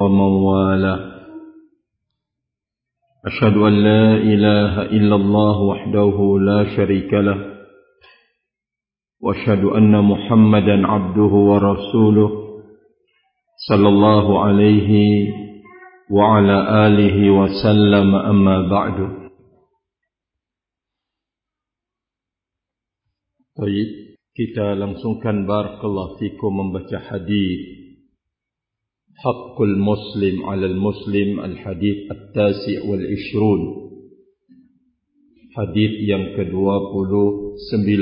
ومن والاه أشهد أن لا إله إلا الله وحده لا شريك له وأشهد أن محمدا عبده ورسوله صلى الله عليه وعلى آله وسلم أما بعد. Baik, kita langsungkan barakallahu fikum membaca hadis Haqqul Muslim 'alal Muslim, al-hadits at-tasi' wal 20. Hadis yang ke-29.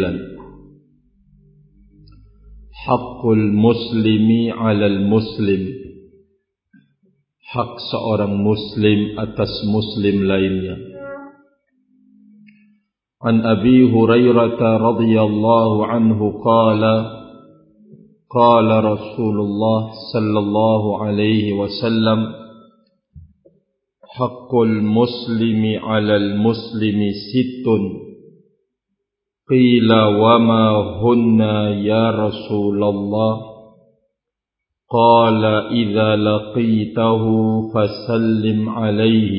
Haqqul Muslimi 'alal Muslim. Hak seorang muslim atas muslim lainnya. An Abi Hurairah radhiyallahu anhu qala قال رسول الله صلى الله عليه وسلم حق المسلم على المسلم 6 قيل وما هن يا رسول الله قال إذا لقيته فسلم عليه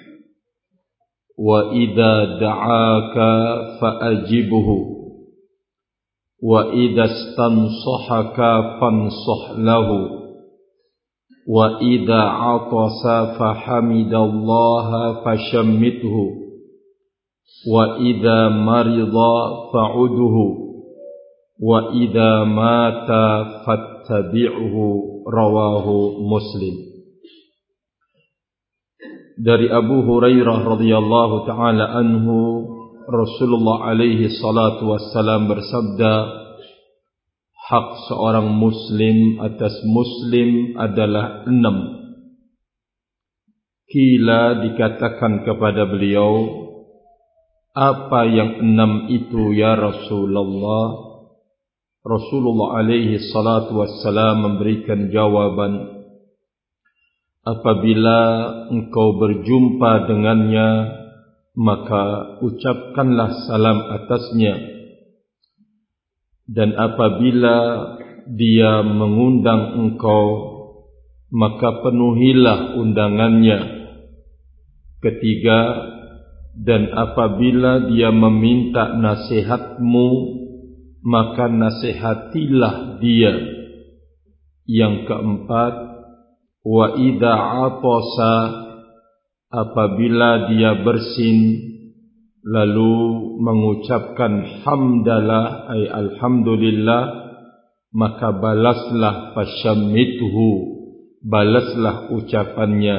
وإذا دعاك فأجبه وَإِذَا اسْتَنصَحَكَ فَانصَحْ لَهُ وَإِذَا عَطَسَ فَحَمِدَ اللَّهَ فَشَمِّتْهُ وَإِذَا مَرِضَ فَعُدْهُ وَإِذَا مَاتَ فَاتَّبِعْهُ رواه مسلم. Dari Abu Hurairah radhiyallahu taala anhu, Rasulullah alaihi salatu wassalam bersabda, hak seorang muslim atas muslim adalah 6. Qila, dikatakan kepada beliau, apa yang 6 itu ya Rasulullah? Rasulullah alaihi salatu wassalam memberikan jawaban, apabila engkau berjumpa dengannya, maka ucapkanlah salam atasnya, dan apabila dia mengundang engkau, maka penuhilah undangannya. Ketiga, dan apabila dia meminta nasihatmu, maka nasihatilah dia. Yang keempat, wa idza atasa, apabila dia bersin lalu mengucapkan hamdalah ay alhamdulillah, maka balaslah fashammithu, balaslah ucapannya.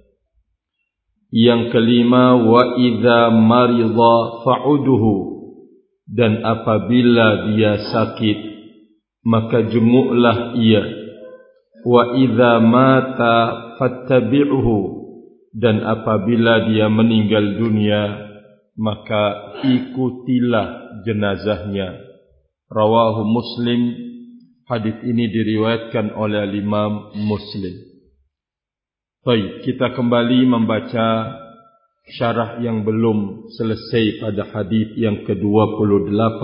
Yang kelima, wa idza marida fa'udhu, dan apabila dia sakit maka jenguklah ia. Wa idza mata fattabi'hu, dan apabila dia meninggal dunia, maka ikutilah jenazahnya. Rawahu Muslim. Hadis ini diriwayatkan oleh Imam Muslim. Baik, kita kembali membaca syarah yang belum selesai pada hadis yang ke-28.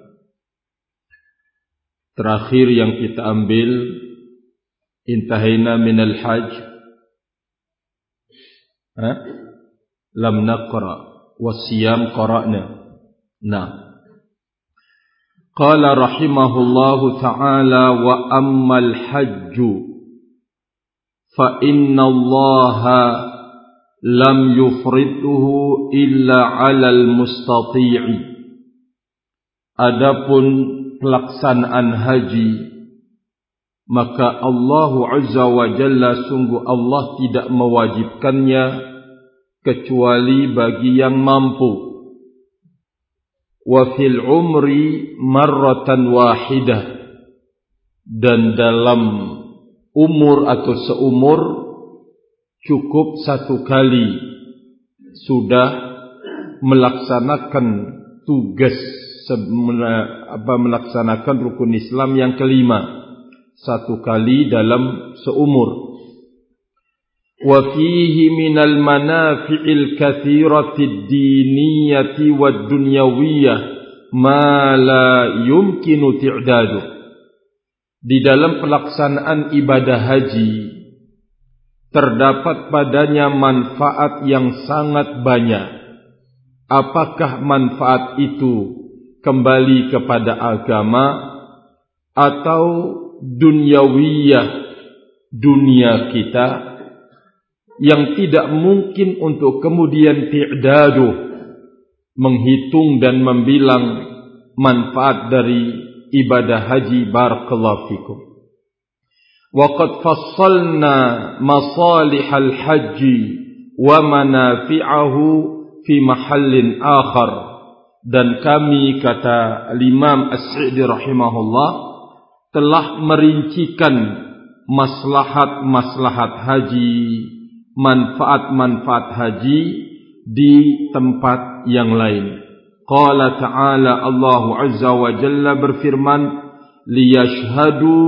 Terakhir yang kita ambil, intahaina minal hajj lam naqra wasiyam qara'na. Qala rahimahullahu ta'ala wa ammal hajju fa inna allaha lam yufridhu illa 'alal mustati'i. Adapun pelaksanaan haji, maka Allah Azza wa Jalla, sungguh Allah tidak mewajibkannya kecuali bagi yang mampu. Wa fil umri marratan wahidah, dan dalam umur atau seumur cukup satu kali sudah melaksanakan tugas, melaksanakan rukun Islam yang kelima, satu kali dalam seumur. Wa fihi minal manafi'il katsiratid diniyati wad dunyawiyah ma la yumkinu ti'dadu. Di dalam pelaksanaan ibadah haji terdapat padanya manfaat yang sangat banyak. Apakah manfaat itu kembali kepada agama atau dunyawiyah, dunia kita, yang tidak mungkin untuk kemudian ti'dadu, menghitung dan membilang manfaat dari ibadah haji. Barakallahu fikum. Wa qad fassalna masalihal haji wa manafi'ahu fi mahallin akhar. Dan kami, kata Imam As-Sa'di rahimahullah, telah merincikan maslahat-maslahat haji, manfaat-manfaat haji di tempat yang lain. Qala ta'ala, Allah Azza wa Jalla berfirman, liyashhadu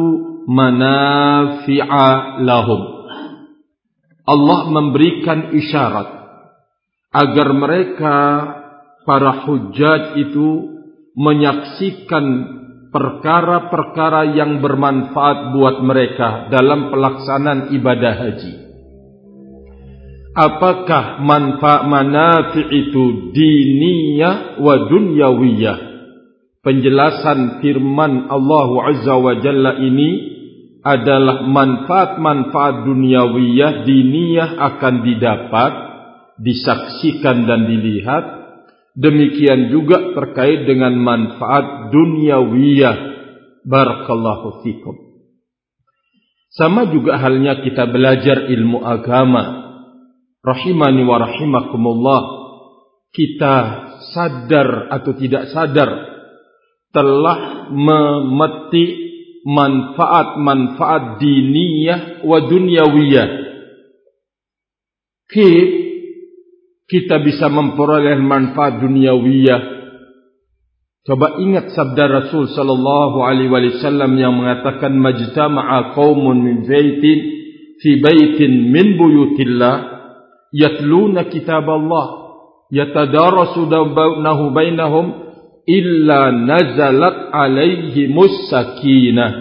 manafi'a lahum. Allah memberikan isyarat agar mereka, para hujjaj itu, menyaksikan perkara-perkara yang bermanfaat buat mereka dalam pelaksanaan ibadah haji. Apakah manafi' itu diniyah wa dunyawiyah? Penjelasan firman Allah Azza wa Jalla ini adalah manfaat-manfaat dunyawiyah, diniyah akan didapat, disaksikan dan dilihat. Demikian juga terkait dengan manfaat dunyawiyah. Barakallahu fikum. Sama juga halnya kita belajar ilmu agama. Rahimani wa rahimakumullah. Kita sadar atau tidak sadar telah memetik manfaat-manfaat diniyah wa dunyawiyah. Kita bisa memperoleh manfaat dunyawiyah. Coba ingat sabda Rasul sallallahu alaihi wasallam yang mengatakan, majtama'a qaumun min baitin fi baitin min buyutillah yatluna kitaballah yatadarasunahu bainahum illa nazalat alaihimus sakinah.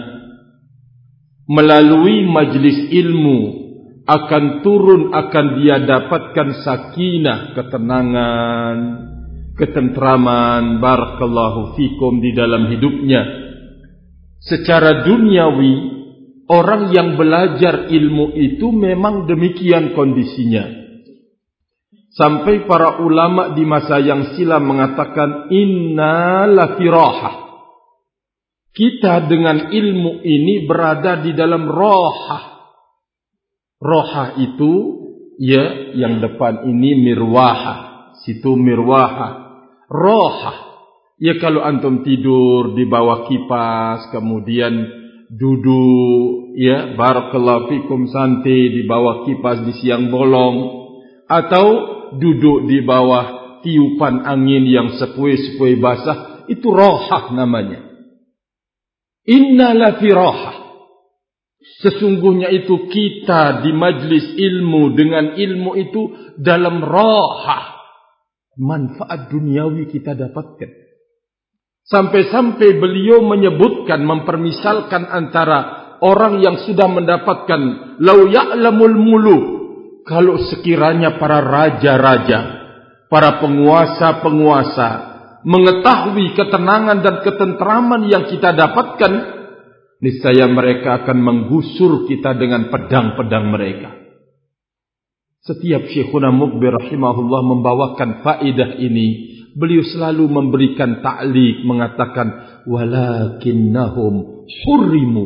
Melalui majlis ilmu akan turun, akan dia dapatkan sakinah, ketenangan, ketentraman, barakallahu fikum, di dalam hidupnya. Secara duniawi, orang yang belajar ilmu itu memang demikian kondisinya. Sampai para ulama di masa yang silam mengatakan, inna lafi rahah. Kita dengan ilmu ini berada di dalam rahah. Roha itu, ya, yang depan ini mirwaha, situ mirwaha. Roha, ya, kalau antum tidur di bawah kipas, kemudian duduk, ya, barakallahu fikum, santai di bawah kipas di siang bolong, atau duduk di bawah tiupan angin yang sepoi-sepoi basah, itu roha namanya. Inna lafi roha. Sesungguhnya itu kita di majlis ilmu, dengan ilmu itu dalam rahah. Manfaat duniawi kita dapatkan. Sampai-sampai beliau menyebutkan, mempermisalkan antara orang yang sudah mendapatkan lau ya'lamul muluk. Kalau sekiranya para raja-raja, para penguasa-penguasa mengetahui ketenangan dan ketentraman yang kita dapatkan, niscaya mereka akan menggusur kita dengan pedang-pedang mereka. Setiap Syekhuna Muqbil rahimahullah membawakan faedah ini, beliau selalu memberikan ta'liq, mengatakan walakinnahum hurrimu.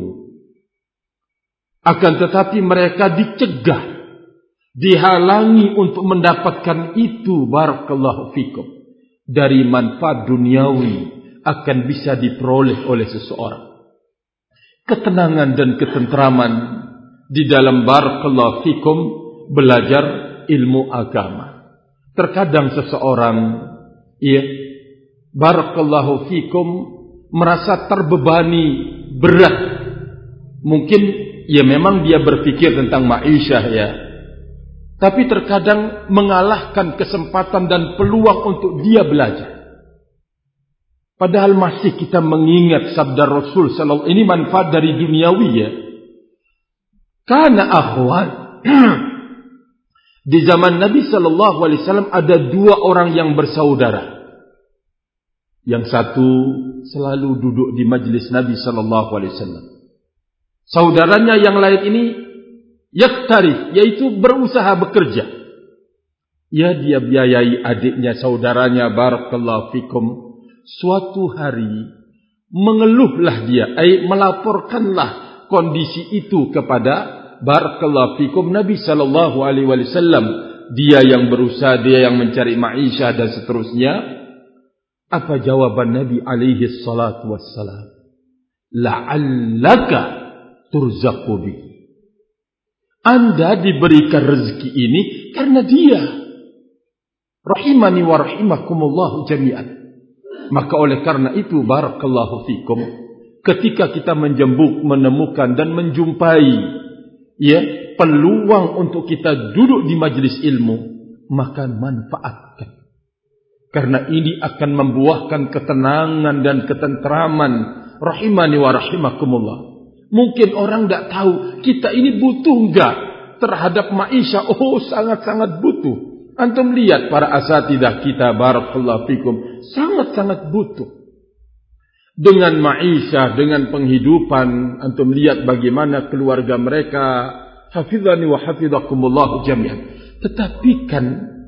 Akan tetapi mereka dicegah, dihalangi untuk mendapatkan itu. Barakallahu fikum. Dari manfaat duniawi akan bisa diperoleh oleh seseorang. Ketenangan dan ketentraman di dalam barakallahu fikum belajar ilmu agama. Terkadang seseorang, ya, barakallahu fikum, merasa terbebani, berat. Mungkin ya memang dia berpikir tentang ma'isyah, ya, tapi terkadang mengalahkan kesempatan dan peluang untuk dia belajar. Padahal masih kita mengingat sabda Rasul sallallahu, ini manfaat dari duniawi, ya. Kana akhwan Di zaman Nabi sallallahu alaihi wasallam ada dua orang yang bersaudara. Yang satu selalu duduk di majlis Nabi sallallahu alaihi wasallam. Saudaranya yang lain ini yaktarif, yaitu berusaha bekerja. Ya, dia biayai adiknya, saudaranya, barakallahu fikum. Suatu hari mengeluhlah dia, melaporkanlah kondisi itu kepada barakallahu fikum Nabi sallallahu alaihi wasallam. Dia yang berusaha, dia yang mencari maisha dan seterusnya. Apa jawaban Nabi alaihi salatu wassalam? La'allaka turzaqu bi. Anda diberikan rezeki ini karena dia. Rahimani wa rahimakumullah jami'an. Maka oleh karena itu barakallahu fikum, ketika kita menemukan dan menjumpai peluang untuk kita duduk di majlis ilmu, maka manfaatkan. Karena ini akan membuahkan ketenangan dan ketentraman. Rahimani wa rahimakumullah. Mungkin orang tidak tahu kita ini butuh enggak terhadap maisha. Oh, sangat-sangat butuh. Antum lihat para asatidah kita, barakallahu fikum, sangat-sangat butuh. Dengan maisha, dengan penghidupan, antum lihat bagaimana keluarga mereka. Hafizani wa hafizakumullah jami'an. Tetapi kan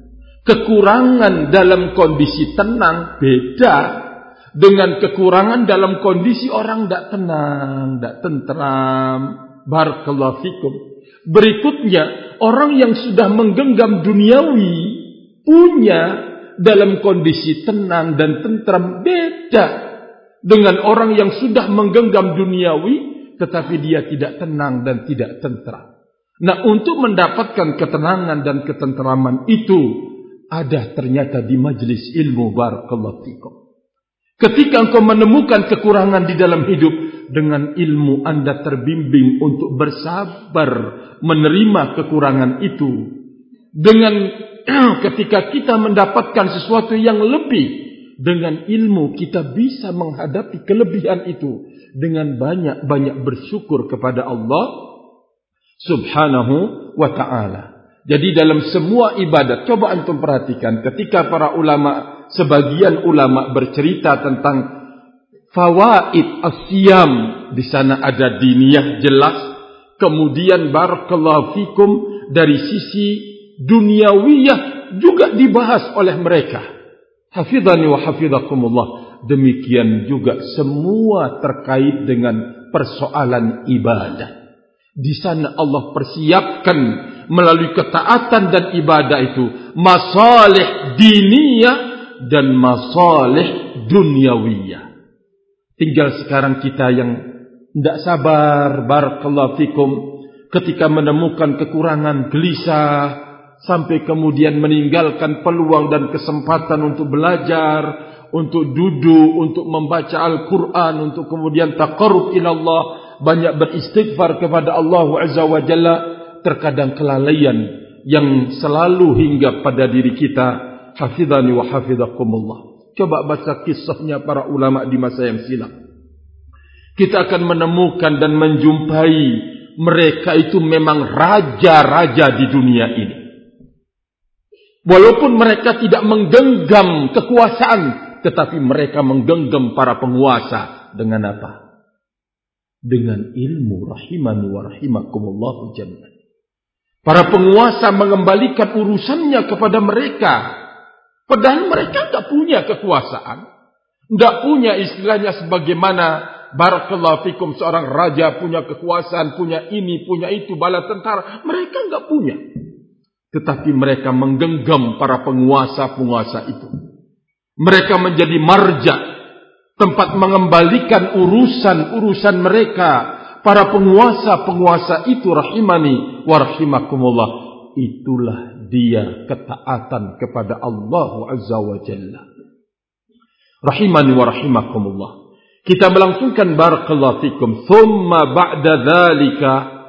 kekurangan dalam kondisi tenang beda dengan kekurangan dalam kondisi orang tidak tenang, tidak tentram. Barakallahu fikum. Berikutnya, orang yang sudah menggenggam duniawi punya dalam kondisi tenang dan tentram beda dengan orang yang sudah menggenggam duniawi tetapi dia tidak tenang dan tidak tentram. Nah, untuk mendapatkan ketenangan dan ketentraman itu ada ternyata di majlis ilmu, barakallahu fikum. Ketika engkau menemukan kekurangan di dalam hidup, dengan ilmu Anda terbimbing untuk bersabar menerima kekurangan itu. Dengan ketika kita mendapatkan sesuatu yang lebih, dengan ilmu kita bisa menghadapi kelebihan itu dengan banyak-banyak bersyukur kepada Allah Subhanahu wa ta'ala. Jadi dalam semua ibadat, coba antum perhatikan ketika para ulama, sebagian ulama bercerita tentang fawaid as-siyam, di sana ada diniyah jelas, kemudian barakallahu fikum dari sisi duniawiyah juga dibahas oleh mereka. Hafizani wa hafizakumullah. Demikian juga semua terkait dengan persoalan ibadah. Di sana Allah persiapkan melalui ketaatan dan ibadah itu masalih diniyah dan masalih dunyawiyah. Tinggal sekarang kita yang tidak sabar, barakallahu fikum, ketika menemukan kekurangan, gelisah, sampai kemudian meninggalkan peluang dan kesempatan untuk belajar, untuk duduk, untuk membaca Al-Quran, untuk kemudian taqarrub ila Allah, banyak beristighfar kepada Allah Azza wa Jalla. Terkadang kelalaian yang selalu hingga pada diri kita. Hafizani wa hafizakumullah. Coba baca kisahnya para ulama di masa yang silam. Kita akan menemukan dan menjumpai mereka itu memang raja-raja di dunia ini. Walaupun mereka tidak menggenggam kekuasaan, tetapi mereka menggenggam para penguasa. Dengan apa? Dengan ilmu. Rahimani wa rahimakumullahu jami'an. Para penguasa mengembalikan urusannya kepada mereka. Padahal mereka tidak punya kekuasaan. Tidak punya istilahnya sebagaimana barakallahu fikum seorang raja punya kekuasaan, punya ini, punya itu, bala tentara. Mereka tidak punya. Tetapi mereka menggenggam para penguasa-penguasa itu. Mereka menjadi marja, tempat mengembalikan urusan-urusan mereka. Para penguasa-penguasa itu rahimani wa rahimakumullah. Itulah dia ketaatan kepada Allah Azza wa Jalla. Rahimani wa rahimakumullah. Kita melangsungkan barakallahu fikum. Thumma ba'da dhalika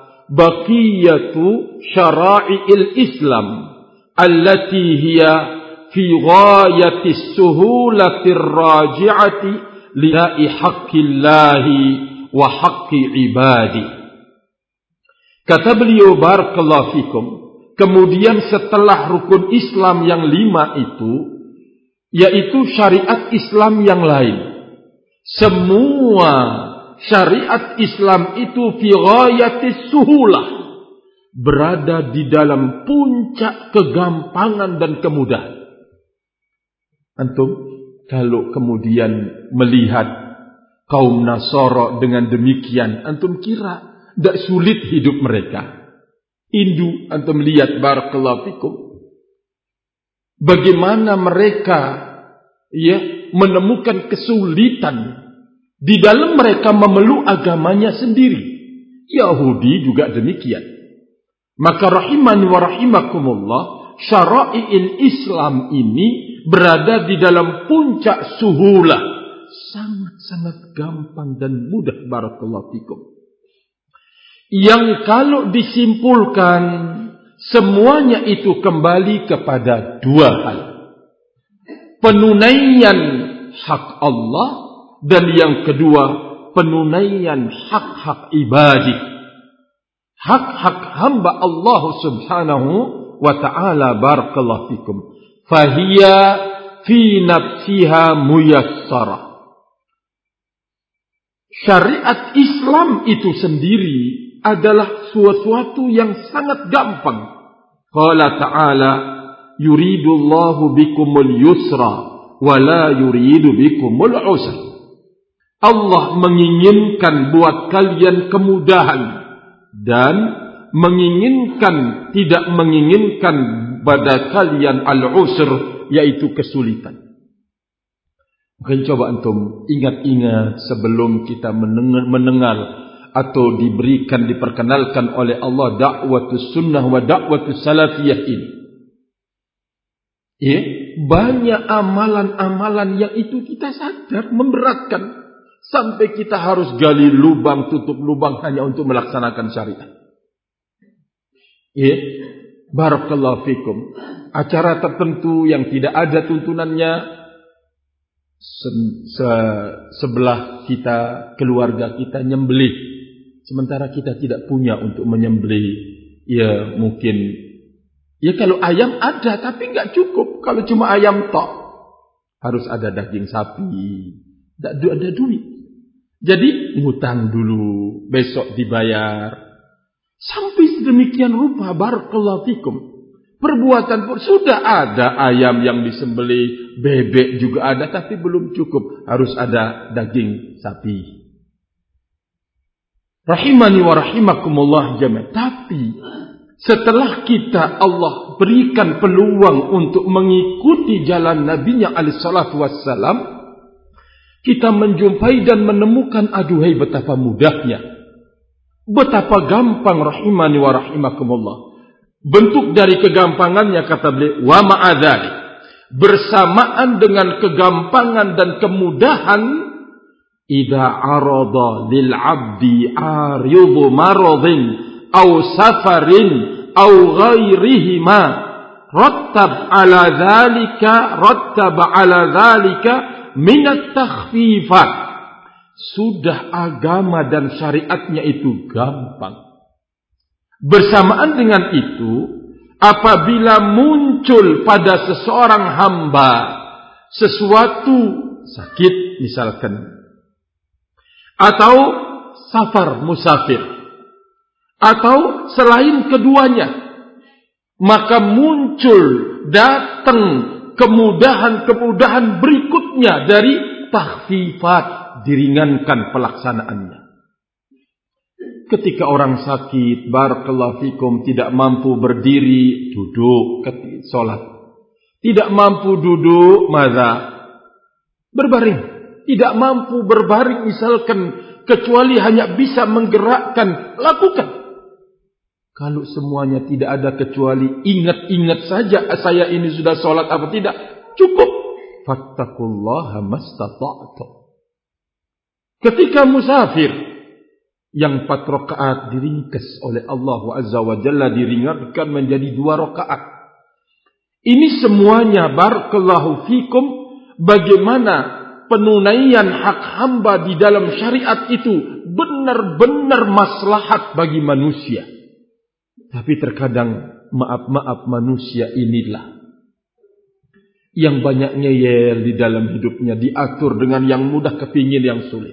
baqiyatu syara'i'il Islam allati hiya fi ghayati suhulatir raji'ati lida'i haqqillahi wa haqqi ibadi. Kata beliau barakallahu fikum, kemudian setelah rukun Islam yang 5 itu, yaitu syariat Islam yang lain. Semua syariat Islam itu fi ghayatis suhulah, berada di dalam puncak kegampangan dan kemudahan. Antum kalau kemudian melihat kaum Nasara dengan demikian, antum kira tidak sulit hidup mereka. Hindu, antum lihat barakallahu fikum, bagaimana mereka menemukan kesulitan di dalam mereka memeluk agamanya sendiri. Yahudi juga demikian. Maka rahimani wa rahimakumullah, syara'i'il Islam ini berada di dalam puncak suhulah, sangat-sangat gampang dan mudah barakallahu fikum. Yang kalau disimpulkan, semuanya itu kembali kepada 2 hal. Penunaian hak Allah, dan yang kedua penunaian hak-hak ibadi. Hak-hak hamba Allah subhanahu wa ta'ala barakallahu fikum. Fahiya fi nafsiha muyassarah. Syariat Islam itu sendiri adalah sesuatu yang sangat gampang. Qala ta'ala, yuridullahu bikumul yusra wa la yuridu bikumul usra. Allah menginginkan buat kalian kemudahan dan tidak menginginkan pada kalian al-usr, yaitu kesulitan. Mungkin coba antum ingat-ingat sebelum kita mendengar atau diperkenalkan oleh Allah da'watus sunnah wa da'watus salafiyah ini. Banyak amalan-amalan yang itu kita sadar memberatkan. Sampai kita harus gali lubang, tutup lubang hanya untuk melaksanakan syariat. Barakallahu fikum. Acara tertentu yang tidak ada tuntunannya, sebelah kita, keluarga kita nyembelih. Sementara kita tidak punya untuk menyembelih. Ya mungkin, kalau ayam ada tapi enggak cukup. Kalau cuma ayam tok, harus ada daging sapi. Tidak ada duit. Jadi ngutang dulu, besok dibayar. Sampai sedemikian rupa barakallahu fikum. Perbuatan pun sudah ada ayam yang disembelih, bebek juga ada, tapi belum cukup. Harus ada daging sapi. Rahimani wa rahimakumullah jami'an. Tapi setelah kita Allah berikan peluang untuk mengikuti jalan Nabi-Nya alaihi salatu wassalam, kita menjumpai dan menemukan, aduhai betapa mudahnya, betapa gampang rahimani wa rahimakumullah. Bentuk dari kegampangannya kata beliau, wa ma'adzalik, bersamaan dengan kegampangan dan kemudahan, idza arada lil 'abdi aridu maradin aw safarin aw ghairihima rattab ala dzalika minat takhfifat. Sudah agama dan syariatnya itu gampang. Bersamaan dengan itu, apabila muncul pada seseorang hamba sesuatu sakit misalkan, atau safar musafir, atau selain keduanya, maka muncul datang kemudahan-kemudahan berikutnya dari takhfifat, diringankan pelaksanaannya. Ketika orang sakit, barakallahu fikum, tidak mampu berdiri, duduk salat. Tidak mampu duduk, berbaring. Tidak mampu berbaring misalkan, kecuali hanya bisa menggerakkan, lakukan. Kalau semuanya tidak ada kecuali ingat-ingat saja, saya ini sudah sholat apa tidak, cukup. Fattaqullaha mastata'tum. Ketika musafir, yang 4 rakaat diringkas oleh Allah Azza wa Jalla, diringankan menjadi 2 rakaat. Ini semuanya barakallahu fikum, bagaimana penunaian hak hamba di dalam syariat itu benar-benar maslahat bagi manusia. Tapi terkadang maaf manusia inilah yang banyak ngeyel di dalam hidupnya, diatur dengan yang mudah kepingin yang sulit.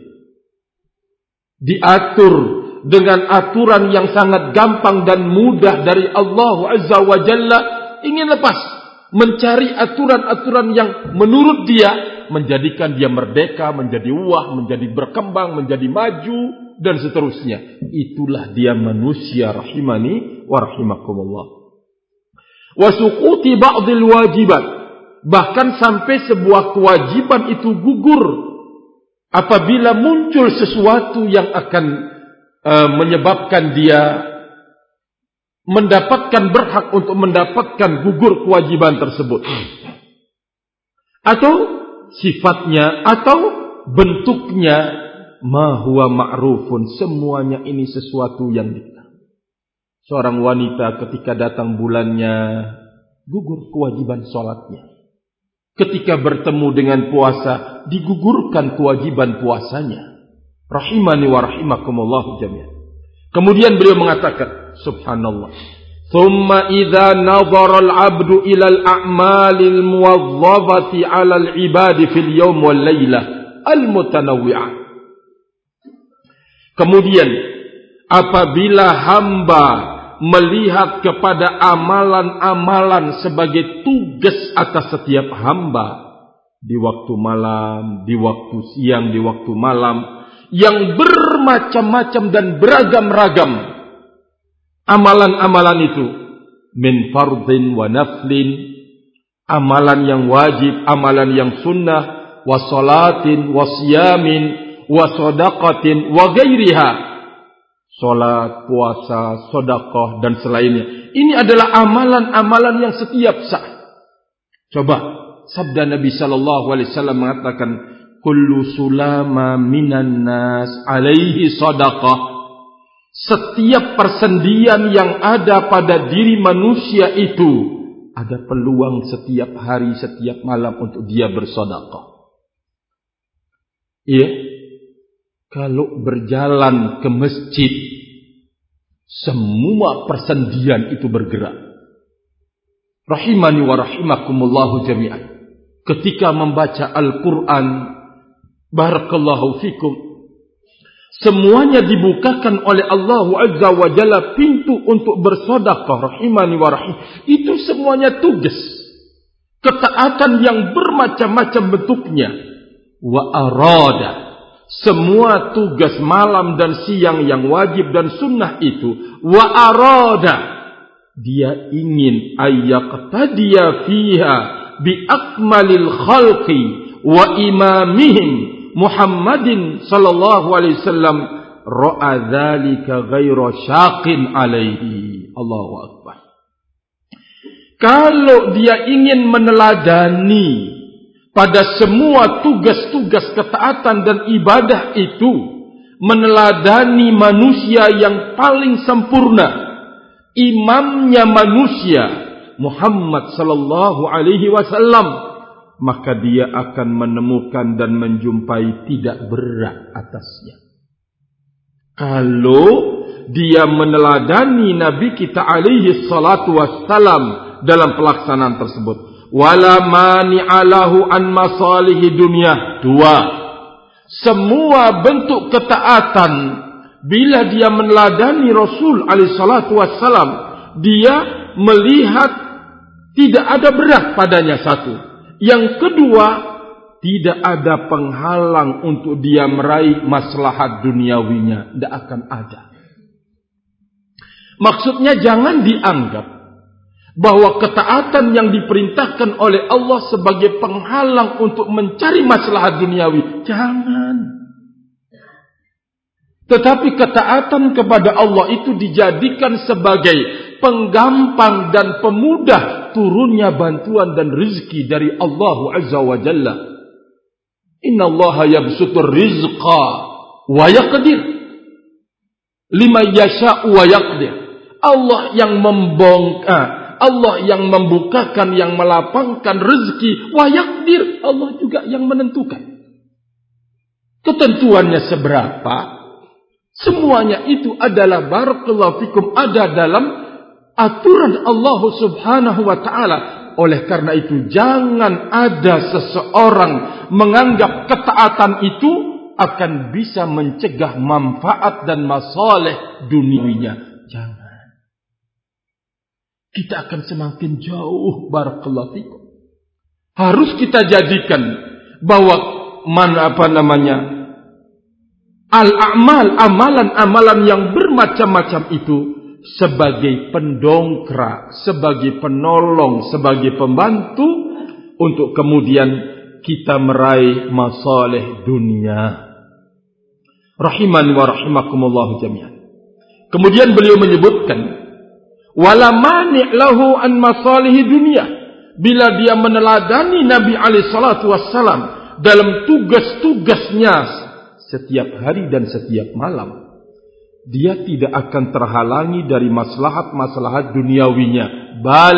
Diatur dengan aturan yang sangat gampang dan mudah dari Allah Azza wa Jalla, ingin lepas, mencari aturan-aturan yang menurut dia menjadikan dia merdeka, menjadi wah, menjadi berkembang, menjadi maju dan seterusnya. Itulah dia manusia rahimani wa rahimakumullah. Wa suquti ba'dil wajibat, bahkan sampai sebuah kewajiban itu gugur apabila muncul sesuatu yang akan menyebabkan dia mendapatkan berhak untuk mendapatkan gugur kewajiban tersebut, atau sifatnya atau bentuknya ma huwa ma'rufun, semuanya ini sesuatu yang dikenal. Seorang wanita ketika datang bulannya gugur kewajiban salatnya. Ketika bertemu dengan puasa, digugurkan kewajiban puasanya. Rahimani wa rahimakumullah jami'an. Kemudian beliau mengatakan, subhanallah, thumma idza nadhara al-'abdu ila al-a'mali al-muwazzafati 'ala al-'ibadi fil yawm wal lailah al-mutanawwi'ah. Kemudian apabila hamba melihat kepada amalan-amalan sebagai tugas atas setiap hamba di waktu malam, di waktu siang, di waktu malam, yang bermacam-macam dan beragam-ragam amalan-amalan itu, min fardhin wa naflin, amalan yang wajib, amalan yang sunnah, wa salatin wa siyamin wa sadaqatin wa ghairiha, salat, puasa, sedekah dan selainnya. Ini adalah amalan-amalan yang setiap saat. Coba sabda Nabi sallallahu alaihi wasallam mengatakan, kullu sulama minan nas alaihi sadaqah. Setiap persendian yang ada pada diri manusia itu ada peluang setiap hari, setiap malam untuk dia bersedekah. Iya. Kalau berjalan ke masjid, semua persendian itu bergerak. Rahimani wa rahimakumullahu jami'an. Ketika membaca Al-Quran, barakallahu fikum, semuanya dibukakan oleh Allah Azza wa Jalla pintu untuk bersedekah. Rahimani wa rahim. Itu semuanya tugas, ketaatan yang bermacam-macam bentuknya. Wa arada, semua tugas malam dan siang yang wajib dan sunnah itu, wa arada, dia ingin ayyaqtadiya fiha bi akmalil khalqi wa imamihim Muhammadin sallallahu alaihi wasallam, ra'a dzalika ghaira syaqin alaihi. Allahu akbar. Kalau dia ingin meneladani pada semua tugas-tugas ketaatan dan ibadah itu, meneladani manusia yang paling sempurna, imamnya manusia Muhammad sallallahu alaihi wasallam, maka dia akan menemukan dan menjumpai tidak berat atasnya. Kalau dia meneladani Nabi kita alaihi salatu wassalam dalam pelaksanaan tersebut. Wala mani'alahu an masalihi dunia. Dua, semua bentuk ketaatan, bila dia meneladani Rasul alaihi salatu wassalam, dia melihat tidak ada berat padanya. Satu. Yang kedua, tidak ada penghalang untuk dia meraih maslahat duniawinya. Tidak akan ada. Maksudnya jangan dianggap bahwa ketaatan yang diperintahkan oleh Allah sebagai penghalang untuk mencari maslahat duniawi. Jangan. Tetapi ketaatan kepada Allah itu dijadikan sebagai penggampang dan pemudah turunnya bantuan dan rezeki dari Allah Azza wa Jalla. Inna Allah yabsutur rizqa wa yaqdir liman yasha'u wa yaqdir. Allah yang membongkar, Allah yang membukakan, yang melapangkan rezeki, wa yaqdir, Allah juga yang menentukan. Ketentuannya seberapa? Semuanya itu adalah barakallahu fikum ada dalam aturan Allah Subhanahu wa ta'ala. Oleh karena itu, jangan ada seseorang menganggap ketaatan itu akan bisa mencegah manfaat dan masalih duniawinya. Jangan. Kita akan semakin jauh, barakallahu fikum. Harus kita jadikan bahwa amalan-amalan yang bermacam-macam itu sebagai pendongkrak, sebagai penolong, sebagai pembantu untuk kemudian kita meraih masalih dunia. Rahimani wa rahimakumullah jami'an. Kemudian beliau menyebutkan, wala mani' lahu an masalih dunia. Bila dia meneladani Nabi alaihi salatu wassalam dalam tugas-tugasnya setiap hari dan setiap malam, dia tidak akan terhalangi dari maslahat-maslahat duniawinya. Bal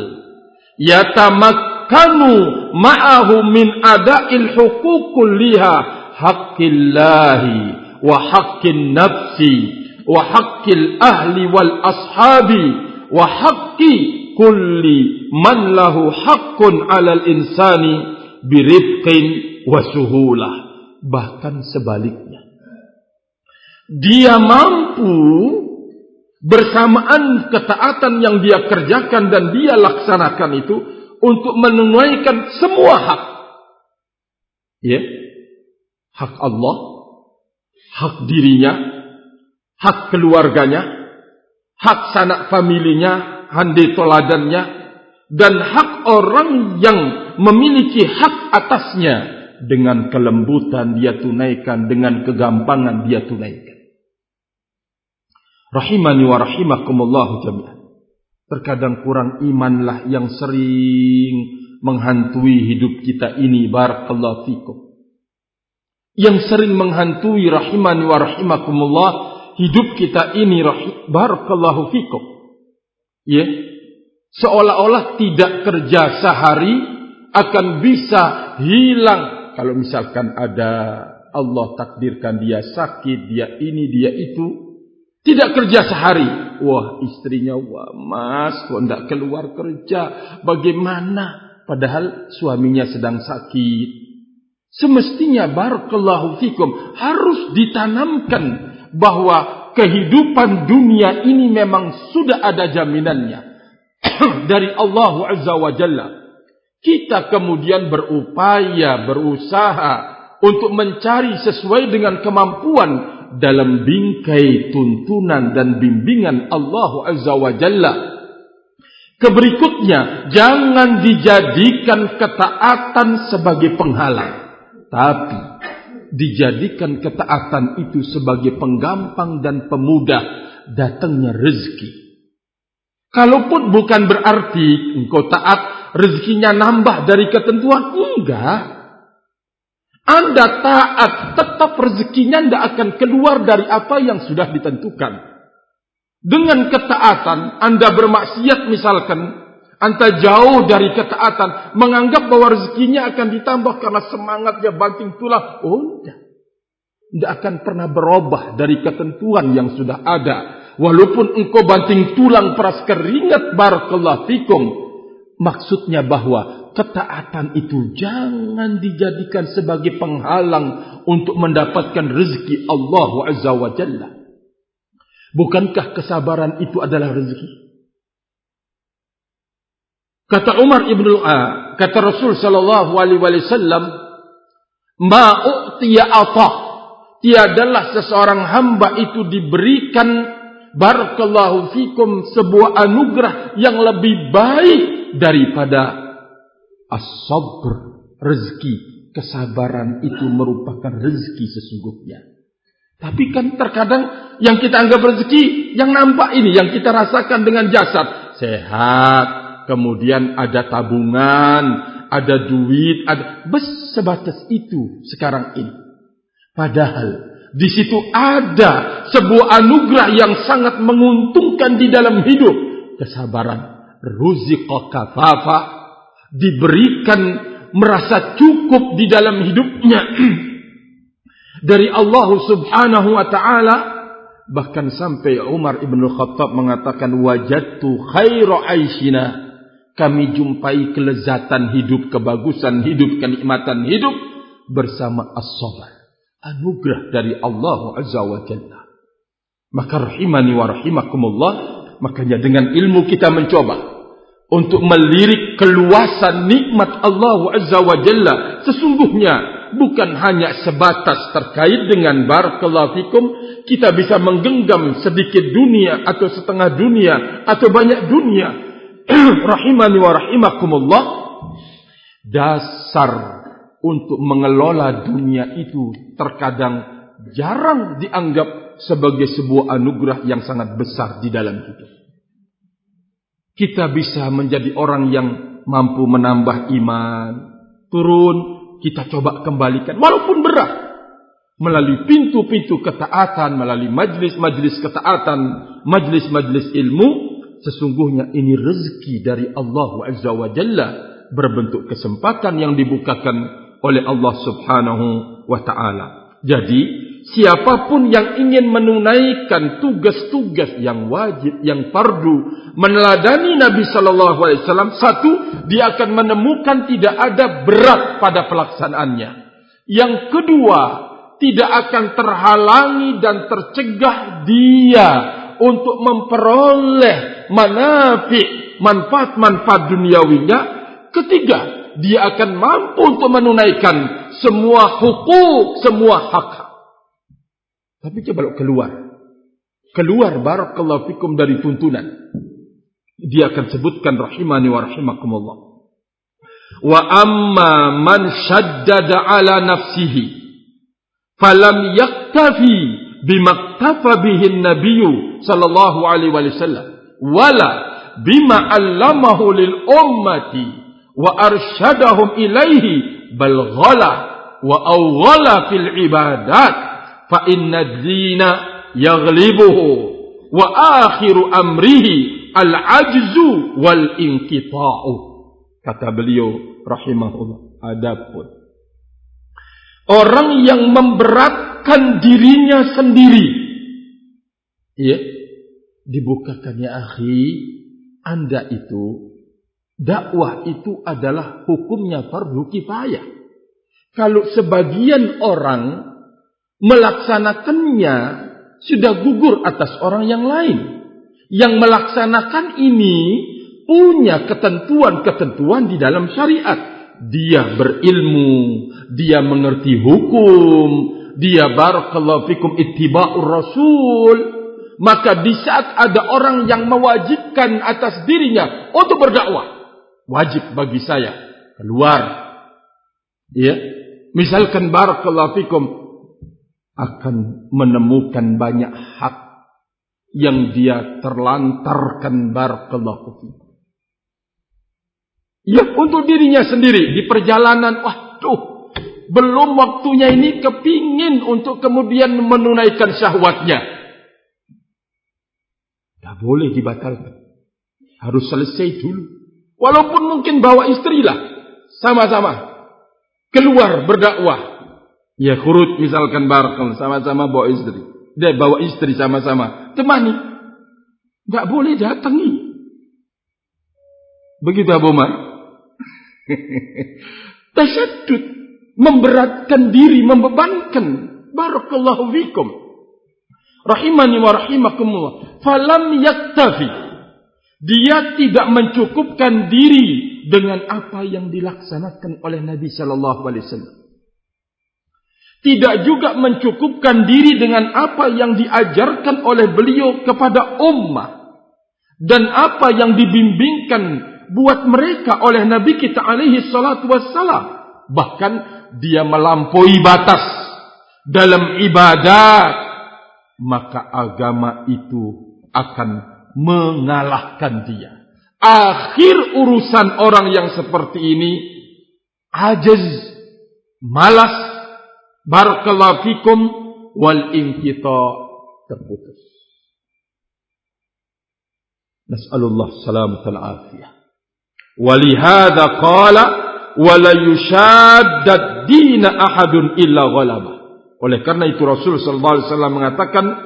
yatamakkanu ma'ahu min ada'il huquq kulliha haqqillahi wa haqqin nafsi wa haqqil ahli wal ashabi wa haqqi kulli man lahu haqqun 'alal insani birifqin wa suhulah. Bahkan sebaliknya, dia mampu bersamaan ketaatan yang dia kerjakan dan dia laksanakan itu untuk menunaikan semua hak. Ya. Hak Allah, hak dirinya, hak keluarganya, hak sanak familinya, handi toladannya, dan hak orang yang memiliki hak atasnya. Dengan kelembutan dia tunaikan, dengan kegampangan dia tunaikan. Rahimani wa rahimakumullahu jami'an. Terkadang kurang imanlah yang sering menghantui hidup kita ini, barakallahu fikum. Yang sering menghantui, rahimani wa rahimakumullah, hidup kita ini, barakallahu fikum. Ya, seolah-olah tidak kerja sehari akan bisa hilang. Kalau misalkan ada Allah takdirkan dia sakit, dia ini, dia itu, tidak kerja sehari. Wah, istrinya, wah mas, kok tidak keluar kerja? Bagaimana? Padahal suaminya sedang sakit. Semestinya, barakallahu fikum, harus ditanamkan bahwa kehidupan dunia ini memang sudah ada jaminannya dari Allah Azza wa Jalla. Kita kemudian berupaya, berusaha untuk mencari sesuai dengan kemampuan dalam bingkai tuntunan dan bimbingan Allah Azza wa Jalla. Keberikutnya, jangan dijadikan ketaatan sebagai penghalang, tapi dijadikan ketaatan itu sebagai penggampang dan pemudah datangnya rezeki. Kalaupun bukan berarti engkau taat, rezekinya nambah dari ketentuan. Enggak. Anda taat, tetap rezekinya tidak akan keluar dari apa yang sudah ditentukan. Dengan ketaatan, Anda bermaksiat misalkan, Anda jauh dari ketaatan, menganggap bahwa rezekinya akan ditambah karena semangatnya banting tulang. Oh, enggak. Tidak akan pernah berubah dari ketentuan yang sudah ada. Walaupun engkau banting tulang peras keringat, barakallahu fikum. Maksudnya bahwa ketaatan itu jangan dijadikan sebagai penghalang untuk mendapatkan rezeki Allah Azza wa Jalla. Bukankah kesabaran itu adalah rezeki? Kata Umar kata Rasul sallallahu alaihi wasallam, "Ma u'tiya atah." Tiadalah seseorang hamba itu diberikan, barakallahu fikum, sebuah anugerah yang lebih baik daripada as-sabr, rezeki. Kesabaran itu merupakan rezeki sesungguhnya. Tapi kan terkadang yang kita anggap rezeki, yang nampak ini, yang kita rasakan dengan jasad, sehat, kemudian ada tabungan, ada duit, ada sebatas itu sekarang ini. Padahal di situ ada sebuah anugerah yang sangat menguntungkan di dalam hidup. Kesabaran. Ruziqa kafafa. Diberikan merasa cukup di dalam hidupnya. Dari Allah Subhanahu wa ta'ala. Bahkan sampai Umar ibn Khattab mengatakan, wajadtu khaira aisyina, kami jumpai kelezatan hidup, kebagusan hidup, kenikmatan hidup bersama as-sabar, anugerah dari Allah Azza wa Jalla. Maka rahimani wa rahimakumullah, makanya dengan ilmu kita mencoba untuk melirik keluasan nikmat Allah Azza wa Jalla. Sesungguhnya bukan hanya sebatas terkait dengan barakallahu fikum, kita bisa menggenggam sedikit dunia atau setengah dunia atau banyak dunia. Rahimani wa rahimakumullah, dasar untuk mengelola dunia itu terkadang jarang dianggap sebagai sebuah anugerah yang sangat besar di dalam hidup. Kita bisa menjadi orang yang mampu menambah iman, turun, kita coba kembalikan walaupun berat, melalui pintu-pintu ketaatan, melalui majlis-majlis ketaatan, majlis-majlis ilmu. Sesungguhnya ini rezeki dari Allah Azza wa Jalla, berbentuk kesempatan yang dibukakan oleh Allah Subhanahu wa ta'ala. Jadi siapapun yang ingin menunaikan tugas-tugas yang wajib, yang fardu, meneladani Nabi sallallahu alaihi wasallam, satu, dia akan menemukan tidak ada berat pada pelaksanaannya. Yang kedua, tidak akan terhalangi dan tercegah dia untuk memperoleh manfaat-manfaat duniawinya. Ketiga, dia akan mampu untuk menunaikan semua hukuk, semua hak. Tapi coba keluar barakallahu fikum dari tuntunan, dia akan sebutkan rahimani wa rahimakumullah. Wa amma man shaddada ala nafsihi falam yaktafi bimaktafa bihi nabiyyu sallallahu alaihi wasallam wala bima allamahu lil ummati wa arsyadahum ilaihi bal ghala wa awghala fil ibadat fa inna dzina yaghlibuhu wa akhiru amrihi al-ajzu wal inqita'u. Kata beliau rahimahullah, adapun orang yang memberatkan dirinya sendiri, ya, dibukakan ya akhi, Anda itu, dakwah itu adalah hukumnya fardu kifayah. Kalau sebagian orang melaksanakannya, sudah gugur atas orang yang lain. Yang melaksanakan ini punya ketentuan-ketentuan di dalam syariat. Dia berilmu, dia mengerti hukum, dia barakallahu fikum ittiba'ur rasul. Maka di saat ada orang yang mewajibkan atas dirinya untuk berdakwah, wajib bagi saya keluar. Ya, misalkan barakallahu fikum akan menemukan banyak hak yang dia terlantarkan barakallahu fikum. Ya, untuk dirinya sendiri di perjalanan, waduh, belum waktunya ini, kepingin untuk kemudian menunaikan syahwatnya. Tak boleh dibatalkan. Harus selesai dulu. Walaupun mungkin bawa istrilah, sama-sama keluar berdakwah. Ya khurut misalkan barakallahu, sama-sama bawa istri. Dia bawa istri sama-sama, temani. Tak boleh datangi. Begitu Abu Umar. Tasyaddud, memberatkan diri, membebankan. Barakallahu fikum. Rahimani wa rahimakumullah. Falam yaktafi, dia tidak mencukupkan diri dengan apa yang dilaksanakan oleh Nabi sallallahu alaihi wasallam. Tidak juga mencukupkan diri dengan apa yang diajarkan oleh beliau kepada ummah dan apa yang dibimbingkan buat mereka oleh Nabi kita alaihi salatu wassalam. Bahkan dia melampaui batas dalam ibadat, maka agama itu akan mengalahkan dia. Akhir urusan orang yang seperti ini, ajiz, malas, barakallahu fikum, wal inqita, terputus. Nas'alullah salamatal afiyah. Walihada qala wala yushaddad dina ahadun illa ghalabah. Oleh karena itu Rasul sallallahu alaihi wasallam mengatakan,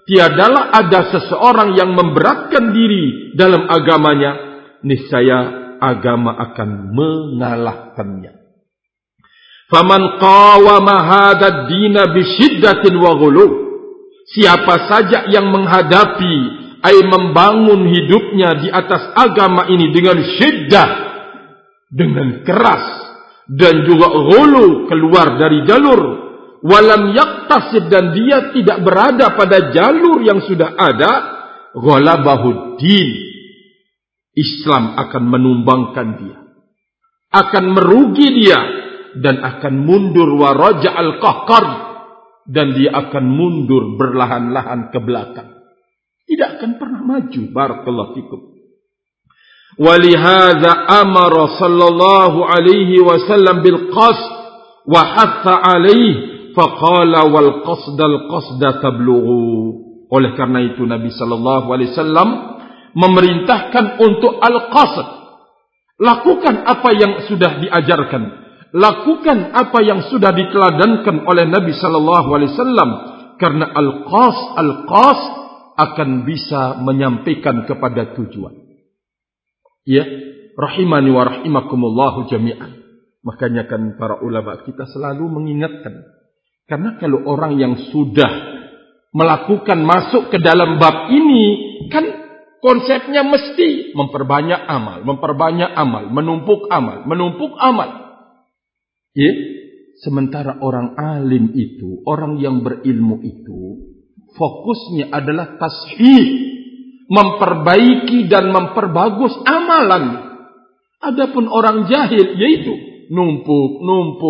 tiadalah ada seseorang yang memberatkan diri dalam agamanya, niscaya agama akan mengalahkannya. Faman qawama hadzal dina bisyiddatin wa ghulu, siapa saja yang menghadapi, membangun hidupnya di atas agama ini dengan syiddah, dengan keras, dan juga ghulu, keluar dari jalur, walam yaktasib, dan dia tidak berada pada jalur yang sudah ada, ghalabahuddin, Islam akan menumbangkan dia, akan merugi dia, dan akan mundur wa raja'al qahqar, dan dia akan mundur berlahan-lahan ke belakang, tidak akan pernah maju. Barakallahu fikum. Walihadza amara sallallahu alaihi wasallam bil qasd wa hatha alaihi faqala wal qasda tablughu. Oleh karena itu Nabi sallallahu alaihi wasallam memerintahkan untuk al-qasd. Lakukan apa yang sudah diajarkan, lakukan apa yang sudah diteladankan oleh Nabi sallallahu alaihi wasallam, karena al-qasd akan bisa menyampaikan kepada tujuan. Ya, rahimani wa rahimakumullah jami'an. Makanya kan para ulama kita selalu mengingatkan, karena kalau orang yang sudah melakukan masuk ke dalam bab ini, kan konsepnya mesti memperbanyak amal, menumpuk amal. Ya, sementara orang alim itu, orang yang berilmu itu, fokusnya adalah tashih, memperbaiki dan memperbagus amalan. Adapun orang jahil, yaitu numpuk.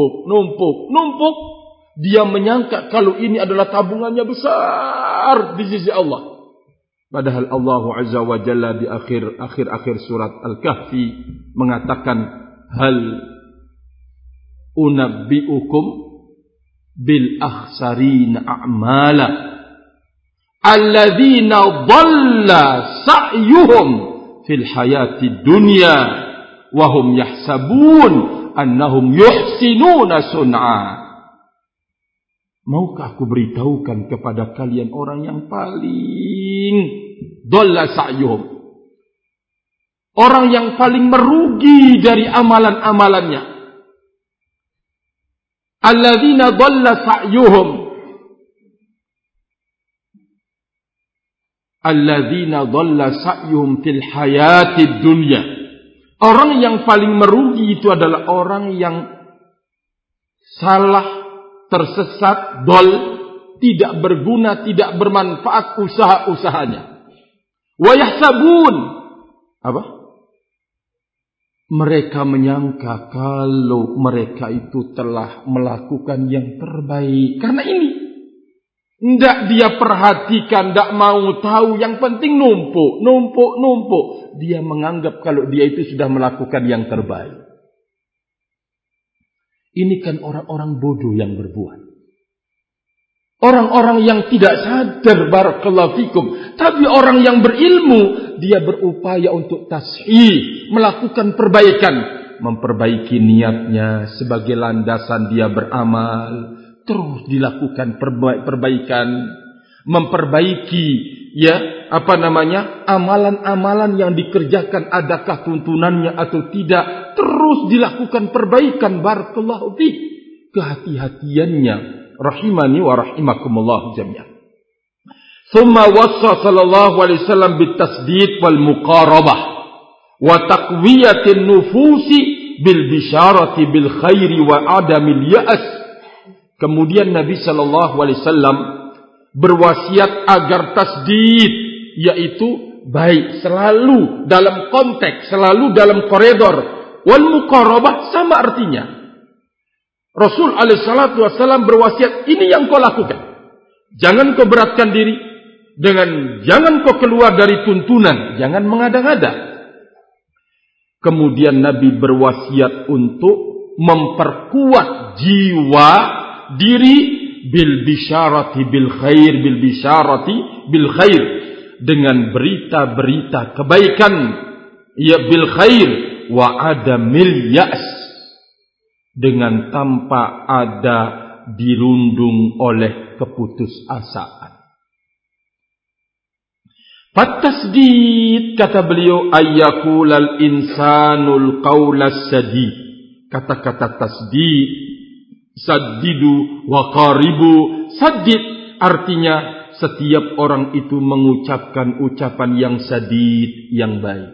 Dia menyangka kalau ini adalah tabungannya besar di sisi Allah. Padahal Allah Azza wa Jalla di akhir surat Al-Kahfi mengatakan, hal unabbi'ukum bil akhsarina a'mala alladzina dhalla sa'yuhum fil hayati dunya wa hum yahsabun annahum yuhsinuna sun'a. Maukah aku beritahukan kepada kalian orang yang paling dhalla sa'yuhum, orang yang paling merugi dari amalan-amalannya. Alladzina dhalla sa'yuhum, alladzina dhalla sa'yuhum fil hayatid dunya. Orang yang paling merugi itu adalah orang yang salah, tersesat, dol, tidak berguna, tidak bermanfaat usaha-usahanya. Wa yahsabun, apa? Mereka menyangka kalau mereka itu telah melakukan yang terbaik. Karena ini tidak dia perhatikan, tidak mau tahu, yang penting numpuk. Dia menganggap kalau dia itu sudah melakukan yang terbaik. Ini kan orang-orang bodoh yang berbuat. Orang-orang yang tidak sadar, barakallahu fikum. Tapi orang yang berilmu, dia berupaya untuk tashih, melakukan perbaikan, memperbaiki niatnya sebagai landasan dia beramal. Terus dilakukan perbaikan, memperbaiki amalan-amalan yang dikerjakan, adakah tuntunannya atau tidak. Terus dilakukan perbaikan, barakallahu fi, kehati-hatiannya, rahimani wa rahimakumullah jami'an. Thumma wassa sallallahu alaihi wasallam bitasdid wal muqarabah wa taqwiyatin nufusi bil bisharati bil khairi wa adamil ya'as. Kemudian Nabi sallallahu alaihi wasallam berwasiat agar tasdid, yaitu baik, selalu dalam konteks, selalu dalam koridor. Wal muqarabah sama artinya. Rasul alaihi salatu wasallam berwasiat, ini yang kau lakukan. Jangan kau beratkan diri dengan, jangan kau keluar dari tuntunan, jangan mengada-ngada. Kemudian Nabi berwasiat untuk memperkuat jiwa diri bil bisharati bil khair, dengan berita-berita kebaikan, ya bil khair wa adamil ya's, dengan tanpa ada dirundung oleh keputusasaan. Fatasdid, kata beliau, ayyaqulal insanul qawlas sadid. Kata-kata tasdid, saddidu wa qaribu, saddid artinya setiap orang itu mengucapkan ucapan yang sadid, yang baik.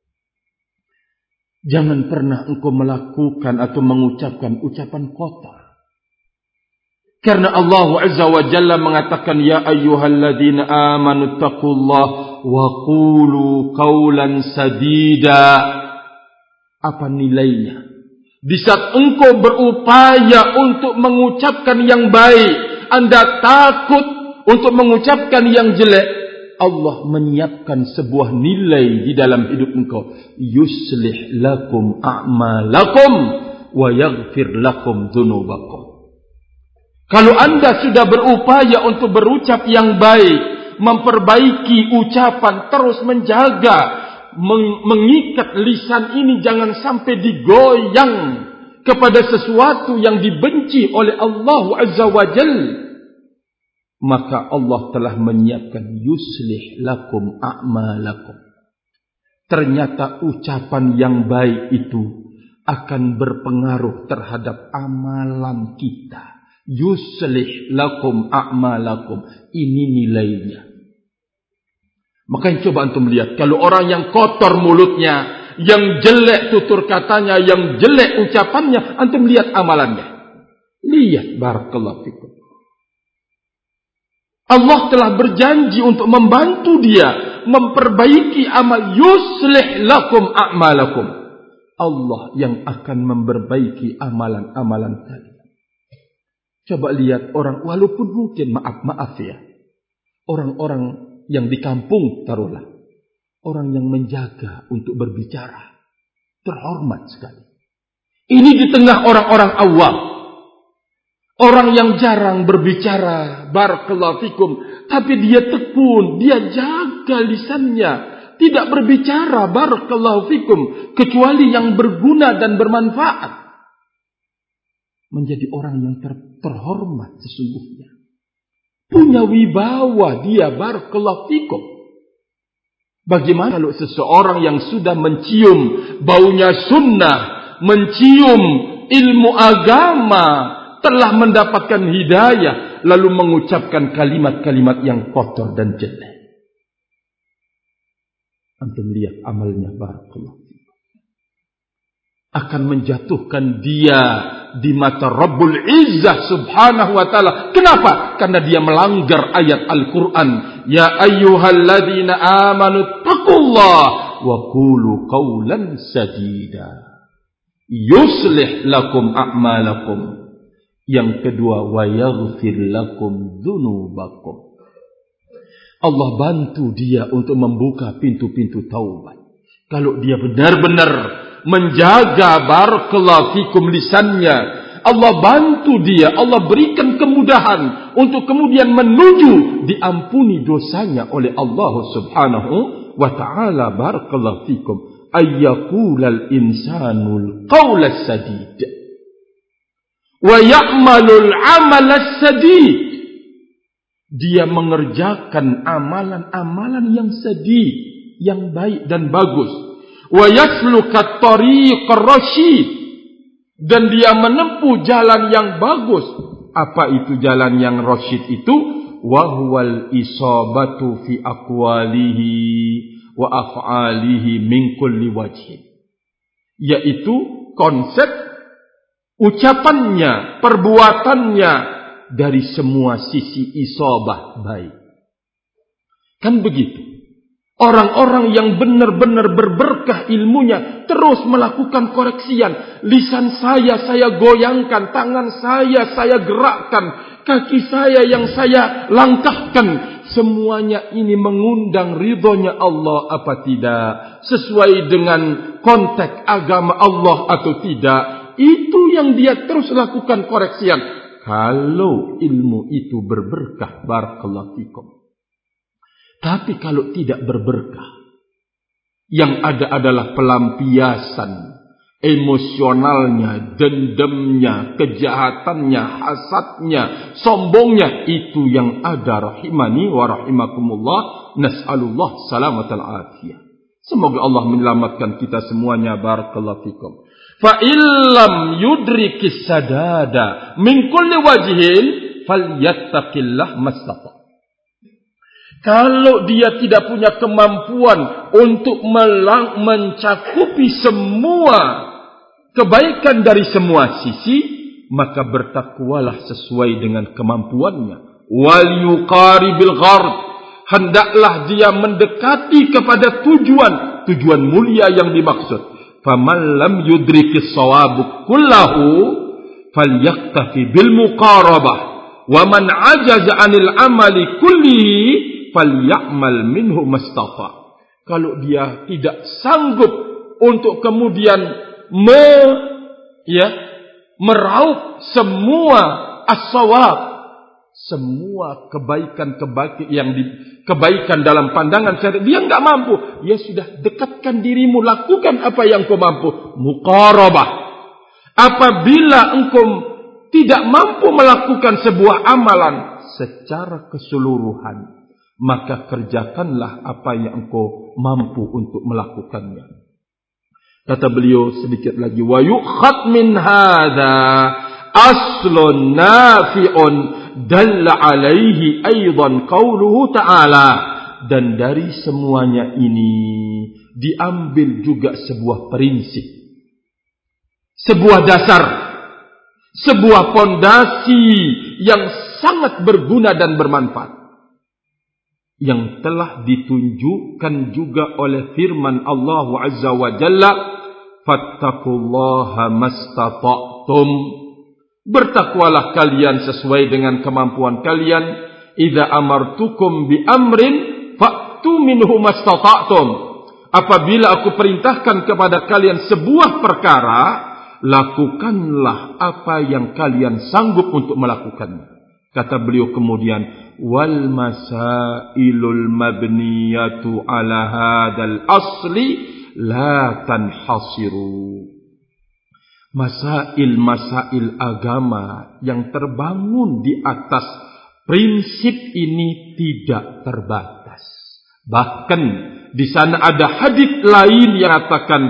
Jangan pernah engkau melakukan atau mengucapkan ucapan kotor. Karena Allah Azza wa Jalla mengatakan, ya ayyuhalladzina amanu taqullaha wa qulu qawlan sadida. Apa nilainya? Di saat engkau berupaya untuk mengucapkan yang baik, Anda takut untuk mengucapkan yang jelek, Allah menyiapkan sebuah nilai di dalam hidup engkau. Yuslih lakum a'malakum wa yaghfir lakum dzunubakum. Kalau Anda sudah berupaya untuk berucap yang baik, memperbaiki ucapan, terus menjaga, mengikat lisan ini jangan sampai digoyang kepada sesuatu yang dibenci oleh Allah Azza wa Jalla, maka Allah telah menyiapkan yuslih lakum a'malakum. Ternyata ucapan yang baik itu akan berpengaruh terhadap amalan kita. Yuslih lakum a'malakum. Ini nilainya. Makanya coba antum lihat, kalau orang yang kotor mulutnya, yang jelek tutur katanya, yang jelek ucapannya, antum lihat amalannya. Lihat, barakallahu fikum. Allah telah berjanji untuk membantu dia memperbaiki amal. Yuslih lakum a'malakum. Allah yang akan memperbaiki amalan-amalan kalian. Coba lihat orang, walaupun mungkin maaf ya, orang-orang yang di kampung taruhlah, orang yang menjaga untuk berbicara, terhormat sekali. Ini di tengah orang-orang awam, orang yang jarang berbicara, barakallahu fikum, tapi dia tekun, dia jaga lisannya, tidak berbicara, barakallahu fikum, kecuali yang berguna dan bermanfaat. Menjadi orang yang terhormat sesungguhnya. Punya wibawa dia, barakallahu fikum. Bagaimana kalau seseorang yang sudah mencium baunya sunnah, mencium ilmu agama, telah mendapatkan hidayah, lalu mengucapkan kalimat-kalimat yang kotor dan jelek. Antum lihat amalnya, barakallahu fikum. Akan menjatuhkan dia di mata Rabbul Izzah subhanahu wa ta'ala. Kenapa? Karena dia melanggar ayat Al-Quran. Ya ayyuhalladzina amanu taqullaha wa qulu qawlan sadida. Yuslih lakum a'malakum. Yang kedua, wa yaghfir lakum dzunubakum. Allah bantu dia untuk membuka pintu-pintu taubat. Kalau dia benar-benar menjaga barakallahu fikum lisannya, Allah bantu dia, Allah berikan kemudahan untuk kemudian menuju diampuni dosanya oleh Allah subhanahu wa ta'ala, barakallahu fikum. Ayyaqulal insanul qawlas sadid wa ya'malul amalas sadid. Dia mengerjakan amalan-amalan yang sadid, yang baik dan bagus. Wa yaslukat tariqar rasyid, dan dia menempuh jalan yang bagus. Apa itu jalan yang rasyid itu? Wa huwal isabatu fi aqwalihi wa af'alihi min kulli wajhin. Yaitu konsep ucapannya, perbuatannya dari semua sisi isabah baik. Kan begitu. Orang-orang yang benar-benar berberkah ilmunya terus melakukan koreksian. Lisan saya goyangkan, tangan saya gerakkan, kaki saya yang saya langkahkan. Semuanya ini mengundang ridhonya Allah apa tidak? Sesuai dengan konteks agama Allah atau tidak? Itu yang dia terus lakukan koreksian. Kalau ilmu itu berberkah, barakallahu fikum. Tapi kalau tidak berberkah, yang ada adalah pelampiasan, emosionalnya, dendamnya, kejahatannya, hasadnya, sombongnya, itu yang ada. Rahimani wa rahimakumullah. Nas'alullah salamatal afiyah. Semoga Allah menyelamatkan kita semuanya. Barakallahu fikum. Fa illam yudrikis sadada min kulli wajhin falyattaqillah mastata. Kalau dia tidak punya kemampuan untuk mencakupi semua kebaikan dari semua sisi, maka bertakwalah sesuai dengan kemampuannya. Wal yuqaribil ghard, hendaklah dia mendekati kepada tujuan mulia yang dimaksud. Faman lam yudrikis shawab kullahu falyaktafi bil muqarabah, wa man ajaza 'anil amali kullihi falyamal minhu mastafa. Kalau dia tidak sanggup untuk kemudian meraup semua as-shawab, semua kebaikan dalam pandangan syariat, dia enggak mampu. Ya sudah, dekatkan dirimu, lakukan apa yang kau mampu. Muqarabah. Apabila engkau tidak mampu melakukan sebuah amalan secara keseluruhan, maka kerjakanlah apa yang engkau mampu untuk melakukannya. Kata beliau sedikit lagi, wa yukhad min hadza aslun nafi'un dalla alaihi aidan qauluhu ta'ala. Dan dari semuanya ini diambil juga sebuah prinsip, sebuah dasar, sebuah fondasi yang sangat berguna dan bermanfaat, yang telah ditunjukkan juga oleh firman Allah Azza wa Jalla, fattaqullaha mastata'tum. Bertakwalah kalian sesuai dengan kemampuan kalian. Idza amartukum bi amrin fa'tu minhu mastata'tum. Apabila aku perintahkan kepada kalian sebuah perkara, lakukanlah apa yang kalian sanggup untuk melakukannya. Kata beliau kemudian, wal masailul mabniyatu ala hadzal asli la tanhasiru. Masail agama yang terbangun di atas prinsip ini tidak terbatas. Bahkan di sana ada hadits lain yang katakan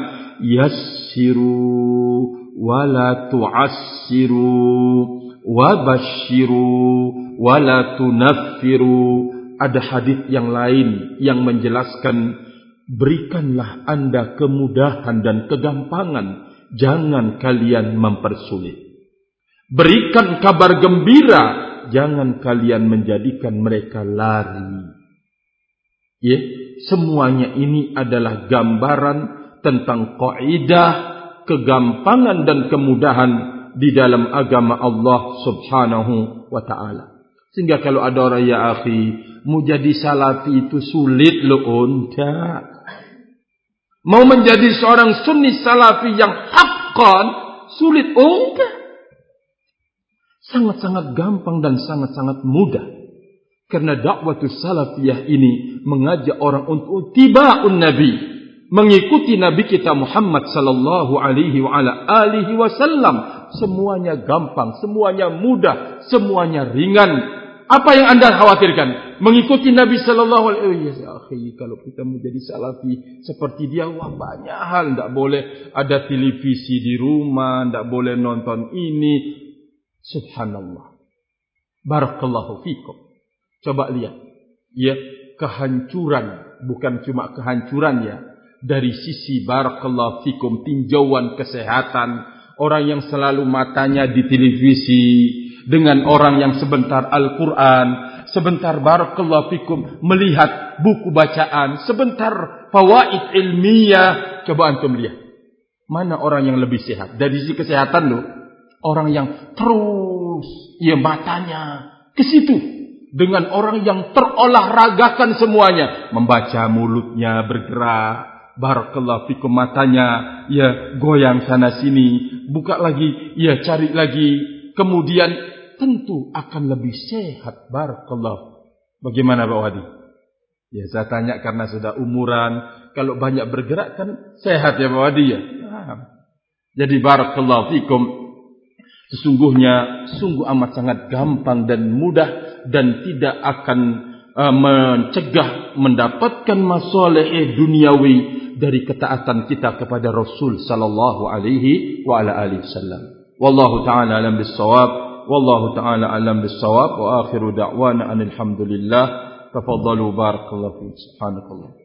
yassiru wala tu'assiru wabashiru wala tunaffiru. Ada hadits yang lain yang menjelaskan, berikanlah Anda kemudahan dan kegampangan, jangan kalian mempersulit. Berikan kabar gembira, jangan kalian menjadikan mereka lari. Ya, semuanya ini adalah gambaran tentang kaidah kegampangan dan kemudahan di dalam agama Allah Subhanahu wa ta'ala. Sehingga kalau ada orang, ya akhi, mau jadi salafi itu sulit loh. Enggak. Mau menjadi seorang sunni salafi yang haqqan sulit. Enggak. Sangat-sangat gampang dan sangat-sangat mudah. Karena dakwatus salafiyah ini mengajak orang untuk tiba'un nabi, mengikuti Nabi kita Muhammad sallallahu alaihi wa ala alihi wasallam. Semuanya gampang, semuanya mudah, semuanya ringan. Apa yang Anda khawatirkan? Mengikuti Nabi sallallahu alaihi wasallam. Ya akhi, kalau kita menjadi salafi seperti dia, wah banyak hal. Tidak boleh ada televisi di rumah, tidak boleh nonton ini. Subhanallah. Barakallahu fikum. Coba lihat, ya, kehancuran, bukan cuma kehancuran ya, dari sisi barakallahu fikum tinjauan kesehatan, orang yang selalu matanya di televisi, dengan orang yang sebentar Al-Quran, sebentar barakallahu fikum melihat buku bacaan, sebentar fawaid ilmiah. Coba antum lihat, mana orang yang lebih sehat dari sisi kesehatan loh? Orang yang terus ya matanya ke situ, dengan orang yang terolahragakan semuanya, membaca, mulutnya bergerak, barakallahu fikum, matanya ya goyang sana sini, buka lagi, ya cari lagi, kemudian tentu akan lebih sehat. Barakallah. Bagaimana Pak Wadi? Ya saya tanya karena sudah umuran. Kalau banyak bergerak kan sehat ya Pak Wadi ya. Nah, Jadi barakallahu fikum, sesungguhnya sungguh amat sangat gampang dan mudah dan tidak akan mencegah mendapatkan masalih duniawi dari ketaatan kita kepada Rasul sallallahu alaihi wa ala alihi wasallam. Wallahu taala alam bis-shawab, wallahu taala alam bis-shawab, wa akhiru da'wana alhamdulillah. Tafaddalu barakallahu fiik. Subhanakallah.